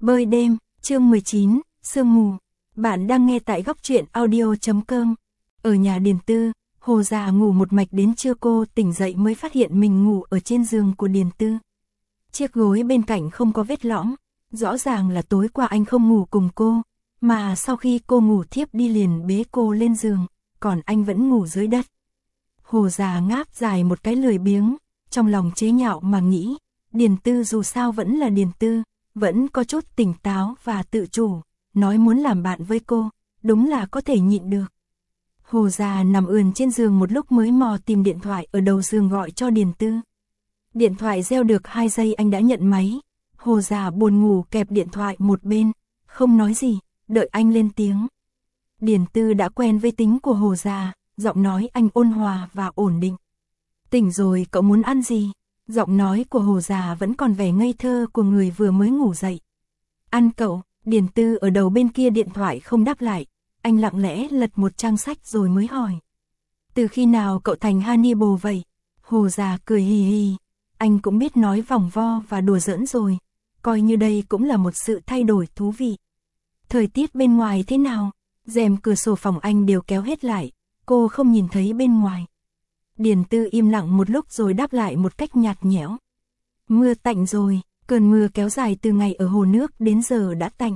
Bơi đêm, chương 19, sương mù. Bạn đang nghe tại góc truyện audio.com. Ở nhà Điền Tư, Hồ già ngủ một mạch đến trưa, cô tỉnh dậy mới phát hiện mình ngủ ở trên giường của Điền Tư. Chiếc gối bên cạnh không có vết lõm, rõ ràng là tối qua anh không ngủ cùng cô, mà sau khi cô ngủ thiếp đi liền bế cô lên giường, còn anh vẫn ngủ dưới đất. Hồ già ngáp dài một cái lười biếng, trong lòng chế nhạo mà nghĩ, Điền Tư dù sao vẫn là Điền Tư, vẫn có chút tỉnh táo và tự chủ, nói muốn làm bạn với cô, đúng là có thể nhịn được. Hồ già nằm ườn trên giường một lúc mới mò tìm điện thoại ở đầu giường gọi cho Điền Tư. Điện thoại reo được 2 giây anh đã nhận máy. Hồ già buồn ngủ kẹp điện thoại một bên, không nói gì, đợi anh lên tiếng. Điền Tư đã quen với tính của Hồ già, giọng nói anh ôn hòa và ổn định. Tỉnh rồi, cậu muốn ăn gì? Giọng nói của Hồ già vẫn còn vẻ ngây thơ của người vừa mới ngủ dậy. Ăn cậu. Điền Tư ở đầu bên kia điện thoại không đáp lại, anh lặng lẽ lật một trang sách rồi mới hỏi. Từ khi nào cậu thành Hannibal vậy? Hồ già cười hì hì, anh cũng biết nói vòng vo và đùa giỡn rồi, coi như đây cũng là một sự thay đổi thú vị. Thời tiết bên ngoài thế nào? Rèm cửa sổ phòng anh đều kéo hết lại, cô không nhìn thấy bên ngoài. Điền Tư im lặng một lúc rồi đáp lại một cách nhạt nhẽo. Mưa tạnh rồi, cơn mưa kéo dài từ ngày ở hồ nước đến giờ đã tạnh.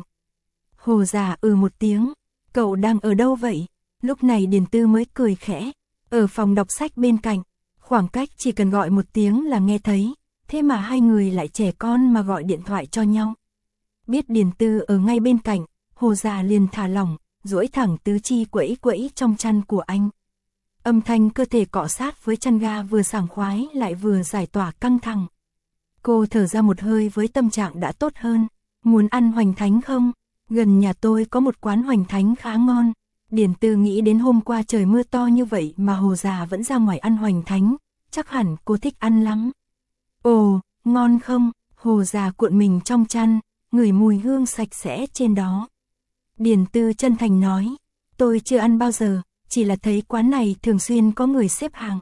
Hồ già một tiếng, cậu đang ở đâu vậy? Lúc này Điền Tư mới cười khẽ, ở phòng đọc sách bên cạnh, khoảng cách chỉ cần gọi một tiếng là nghe thấy, thế mà hai người lại trẻ con mà gọi điện thoại cho nhau. Biết Điền Tư ở ngay bên cạnh, Hồ già liền thả lỏng, duỗi thẳng tứ chi quẫy quẫy trong chăn của anh. Âm thanh cơ thể cọ sát với chăn ga vừa sảng khoái lại vừa giải tỏa căng thẳng. Cô thở ra một hơi với tâm trạng đã tốt hơn. Muốn ăn hoành thánh không? Gần nhà tôi có một quán hoành thánh khá ngon. Điền Tư nghĩ đến hôm qua trời mưa to như vậy mà Hồ già vẫn ra ngoài ăn hoành thánh, chắc hẳn cô thích ăn lắm. Ồ, ngon không? Hồ già cuộn mình trong chăn, ngửi mùi hương sạch sẽ trên đó. Điền Tư chân thành nói, tôi chưa ăn bao giờ, chỉ là thấy quán này thường xuyên có người xếp hàng.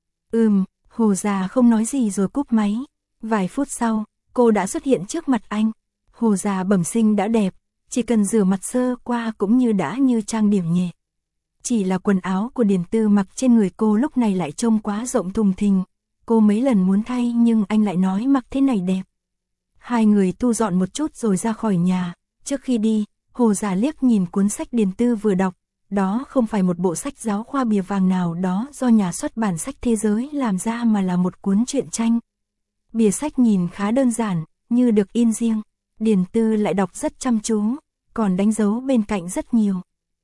Hồ già không nói gì rồi cúp máy. Vài phút sau, cô đã xuất hiện trước mặt anh. Hồ già bẩm sinh đã đẹp, chỉ cần rửa mặt sơ qua cũng đã như trang điểm nhẹ. Chỉ là quần áo của Điền Tư mặc trên người cô lúc này lại trông quá rộng thùng thình. Cô mấy lần muốn thay nhưng anh lại nói mặc thế này đẹp. Hai người thu dọn một chút rồi ra khỏi nhà. Trước khi đi, Hồ già liếc nhìn cuốn sách Điền Tư vừa đọc. Đó không phải một bộ sách giáo khoa bìa vàng nào đó do nhà xuất bản Sách Thế Giới làm ra mà là một cuốn truyện tranh. Bìa sách nhìn khá đơn giản, như được in riêng. Điền Tư lại đọc rất chăm chú, còn đánh dấu bên cạnh rất nhiều.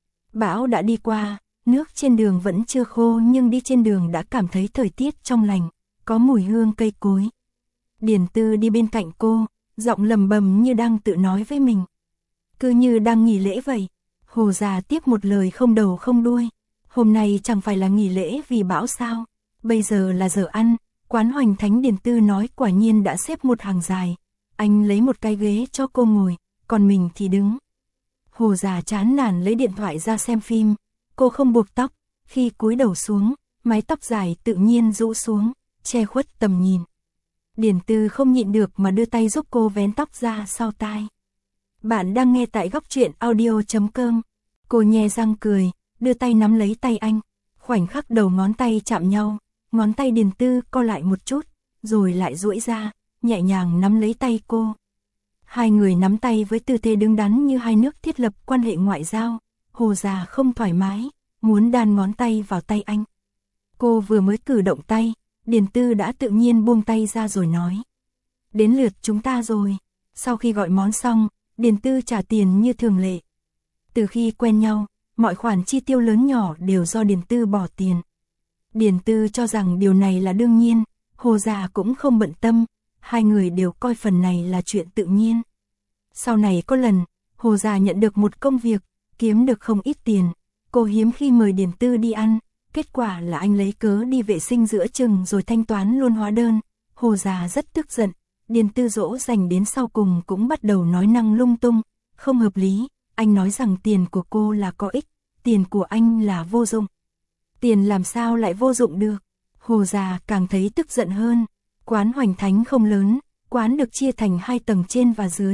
Bão đã đi qua, nước trên đường vẫn chưa khô nhưng đi trên đường đã cảm thấy thời tiết trong lành, có mùi hương cây cối. Điền Tư đi bên cạnh cô, giọng lầm bầm như đang tự nói với mình. Cứ như đang nghỉ lễ vậy. Hồ già tiếp một lời không đầu không đuôi. Hôm nay chẳng phải là nghỉ lễ vì bão sao? Bây giờ là giờ ăn. Quán hoành thánh Điền Tư nói quả nhiên đã xếp một hàng dài. Anh lấy một cái ghế cho cô ngồi, còn mình thì đứng. Hồ già chán nản lấy điện thoại ra xem phim. Cô không buộc tóc, khi cúi đầu xuống, mái tóc dài tự nhiên rũ xuống, che khuất tầm nhìn. Điền Tư không nhịn được mà đưa tay giúp cô vén tóc ra sau tai. Bạn đang nghe tại góc truyện audio.com. Cô nhe răng cười, đưa tay nắm lấy tay anh. Khoảnh khắc đầu ngón tay chạm nhau, ngón tay Điền Tư co lại một chút, rồi lại duỗi ra, nhẹ nhàng nắm lấy tay cô. Hai người nắm tay với tư thế đứng đắn như hai nước thiết lập quan hệ ngoại giao. Hồ già không thoải mái, muốn đan ngón tay vào tay anh. Cô vừa mới cử động tay, Điền Tư đã tự nhiên buông tay ra rồi nói. Đến lượt chúng ta rồi. Sau khi gọi món xong, Điền Tư trả tiền như thường lệ. Từ khi quen nhau, mọi khoản chi tiêu lớn nhỏ đều do Điền Tư bỏ tiền. Điền Tư cho rằng điều này là đương nhiên, Hồ già cũng không bận tâm, hai người đều coi phần này là chuyện tự nhiên. Sau này có lần, Hồ già nhận được một công việc, kiếm được không ít tiền, cô hiếm khi mời Điền Tư đi ăn, kết quả là anh lấy cớ đi vệ sinh giữa chừng rồi thanh toán luôn hóa đơn. Hồ già rất tức giận, Điền Tư dỗ dành đến sau cùng cũng bắt đầu nói năng lung tung, không hợp lý. Anh nói rằng tiền của cô là có ích, tiền của anh là vô dụng. Tiền làm sao lại vô dụng được? Hồ già càng thấy tức giận hơn. Quán hoành thánh không lớn, quán được chia thành 2 tầng trên và dưới.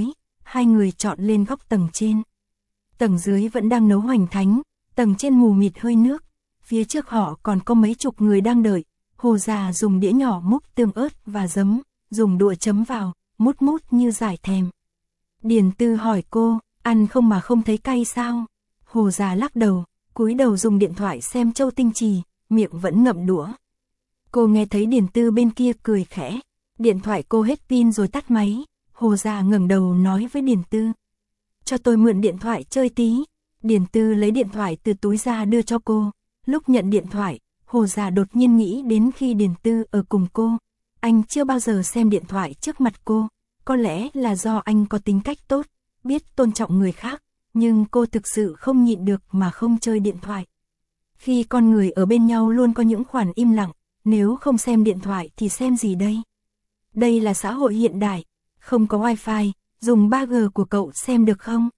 hai người chọn lên góc tầng trên. Tầng dưới vẫn đang nấu hoành thánh, tầng trên mù mịt hơi nước, phía trước họ còn có mấy chục người đang đợi. Hồ già dùng đĩa nhỏ múc tương ớt và giấm, dùng đũa chấm vào, mút mút như giải thèm. Điền Tư hỏi cô, ăn không mà không thấy cay sao? Hồ già lắc đầu, cúi đầu dùng điện thoại xem Châu Tinh Trì, miệng vẫn ngậm đũa. Cô nghe thấy Điền Tư bên kia cười khẽ, điện thoại cô hết pin rồi tắt máy. Hồ già ngẩng đầu nói với Điền Tư, cho tôi mượn điện thoại chơi tí. Điền Tư lấy điện thoại từ túi ra đưa cho cô. Lúc nhận điện thoại, Hồ già đột nhiên nghĩ đến khi Điền Tư ở cùng cô. Anh chưa bao giờ xem điện thoại trước mặt cô, có lẽ là do anh có tính cách tốt, biết tôn trọng người khác, nhưng cô thực sự không nhịn được mà không chơi điện thoại. Khi con người ở bên nhau luôn có những khoản im lặng, nếu không xem điện thoại thì xem gì đây? Đây là xã hội hiện đại, không có wifi, dùng 3G của cậu xem được không?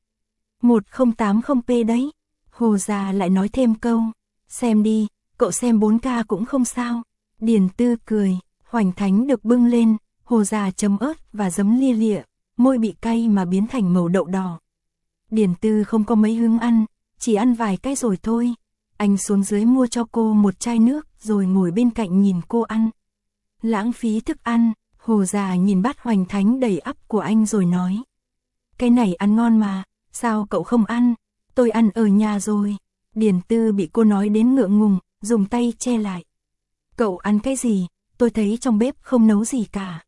1080p đấy. Hồ già lại nói thêm câu, xem đi, cậu xem 4K cũng không sao. Điền Tư cười, hoành thánh được bưng lên, Hồ già chấm ớt và giấm lia lịa, môi bị cay mà biến thành màu đậu đỏ. Điền Tư không có mấy hứng ăn, chỉ ăn vài cái rồi thôi. Anh xuống dưới mua cho cô một chai nước rồi ngồi bên cạnh nhìn cô ăn. Lãng phí thức ăn. Hồ già nhìn bát hoành thánh đầy ắp của anh rồi nói, cái này ăn ngon mà, sao cậu không ăn? Tôi ăn ở nhà rồi. Điền Tư bị cô nói đến ngượng ngùng, dùng tay che lại. Cậu ăn cái gì? Tôi thấy trong bếp không nấu gì cả.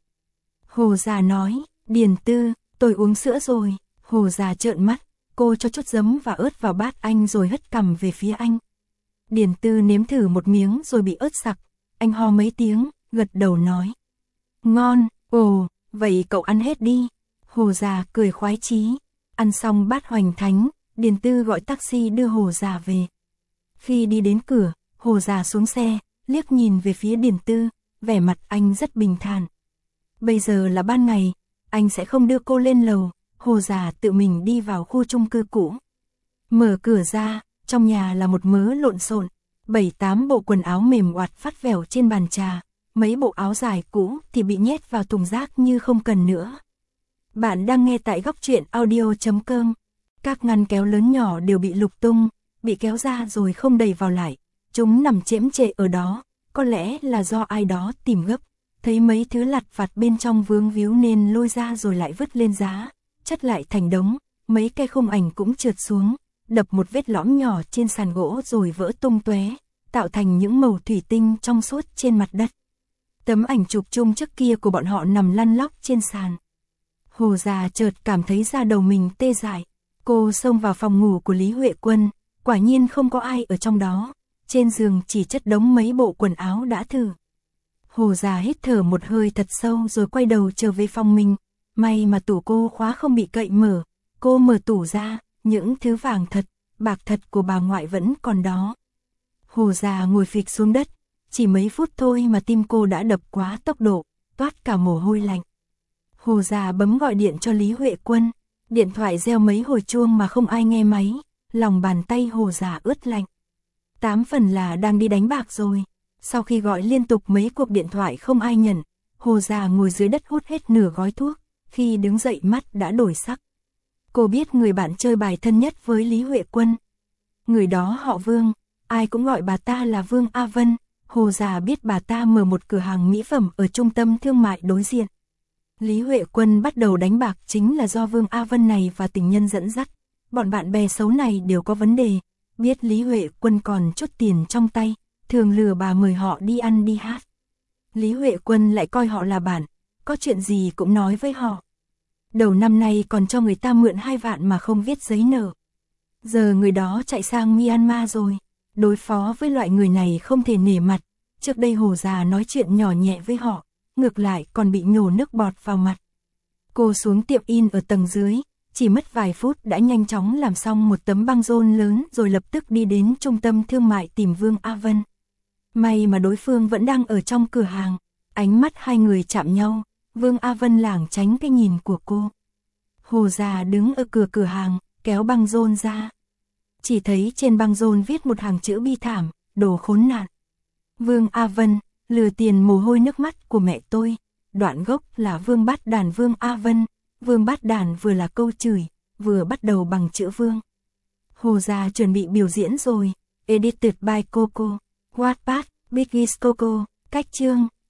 Hồ già nói, Điền Tư, tôi uống sữa rồi. Hồ già trợn mắt, cô cho chút giấm và ớt vào bát anh rồi hất cằm về phía anh. Điền Tư nếm thử một miếng rồi bị ớt sặc. Anh ho mấy tiếng, gật đầu nói, ngon. Ồ, vậy cậu ăn hết đi. Hồ già cười khoái chí. Ăn xong bát hoành thánh, Điền Tư gọi taxi đưa Hồ già về. Khi đi đến cửa, Hồ già xuống xe, liếc nhìn về phía Điền Tư, vẻ mặt anh rất bình thản. Bây giờ là ban ngày, anh sẽ không đưa cô lên lầu. Hồ già tự mình đi vào khu chung cư cũ. Mở cửa ra, trong nhà là một mớ lộn xộn, 7-8 bộ quần áo mềm oạt vắt vẻo trên bàn trà. Mấy bộ áo dài cũ thì bị nhét vào thùng rác như không cần nữa. Bạn đang nghe tại góc truyện audio.com. Các ngăn kéo lớn nhỏ đều bị lục tung, bị kéo ra rồi không đẩy vào lại. Chúng nằm chễm chệ ở đó, có lẽ là do ai đó tìm gấp. Thấy mấy thứ lặt vặt bên trong vướng víu nên lôi ra rồi lại vứt lên giá, chất lại thành đống. Mấy cây khung ảnh cũng trượt xuống, đập một vết lõm nhỏ trên sàn gỗ rồi vỡ tung tóe, tạo thành những mẩu thủy tinh trong suốt trên mặt đất. Tấm ảnh chụp chung trước kia của bọn họ nằm lăn lóc trên sàn. Hồ già chợt cảm thấy da đầu mình tê dại. Cô xông vào phòng ngủ của Lý Huệ Quân, quả nhiên không có ai ở trong đó. Trên giường chỉ chất đống mấy bộ quần áo đã thử. Hồ già hít thở một hơi thật sâu rồi quay đầu trở về phòng mình. May mà tủ cô khóa không bị cậy mở. Cô mở tủ ra, những thứ vàng thật, bạc thật của bà ngoại vẫn còn đó. Hồ già ngồi phịch xuống đất. Chỉ mấy phút thôi mà tim cô đã đập quá tốc độ, toát cả mồ hôi lạnh. Hồ già bấm gọi điện cho Lý Huệ Quân. Điện thoại reo mấy hồi chuông mà không ai nghe máy. Lòng bàn tay Hồ già ướt lạnh. 8 phần là đang đi đánh bạc rồi. Sau khi gọi liên tục mấy cuộc điện thoại không ai nhận, Hồ già ngồi dưới đất hút hết nửa gói thuốc. Khi đứng dậy mắt đã đổi sắc. Cô biết người bạn chơi bài thân nhất với Lý Huệ Quân. Người đó họ Vương, ai cũng gọi bà ta là Vương A Vân. Hồ già biết bà ta mở một cửa hàng mỹ phẩm ở trung tâm thương mại đối diện. Lý Huệ Quân bắt đầu đánh bạc chính là do Vương A Vân này và tình nhân dẫn dắt. Bọn bạn bè xấu này đều có vấn đề. Biết Lý Huệ Quân còn chút tiền trong tay, thường lừa bà mời họ đi ăn đi hát. Lý Huệ Quân lại coi họ là bạn, có chuyện gì cũng nói với họ. Đầu năm nay còn cho người ta mượn 2 vạn mà không viết giấy nợ. Giờ người đó chạy sang Myanmar rồi. Đối phó với loại người này không thể nể mặt. Trước đây Hồ già nói chuyện nhỏ nhẹ với họ, ngược lại còn bị nhổ nước bọt vào mặt. Cô xuống tiệm in ở tầng dưới, chỉ mất vài phút đã nhanh chóng làm xong một tấm băng rôn lớn rồi lập tức đi đến trung tâm thương mại tìm Vương A Vân. May mà đối phương vẫn đang ở trong cửa hàng, ánh mắt hai người chạm nhau, Vương A Vân lảng tránh cái nhìn của cô. Hồ già đứng ở cửa hàng, kéo băng rôn ra. Chỉ thấy trên băng rôn viết một hàng chữ bi thảm, đồ khốn nạn. Vương A Vân, lừa tiền mồ hôi nước mắt của mẹ tôi. Đoạn gốc là Vương bắt đàn Vương A Vân. Vương Bát Đản vừa là câu chửi, vừa bắt đầu bằng chữ vương. Hồ Gia chuẩn bị biểu diễn rồi. Edited by Coco. Wattpad, Biggest Coco. Cách chương.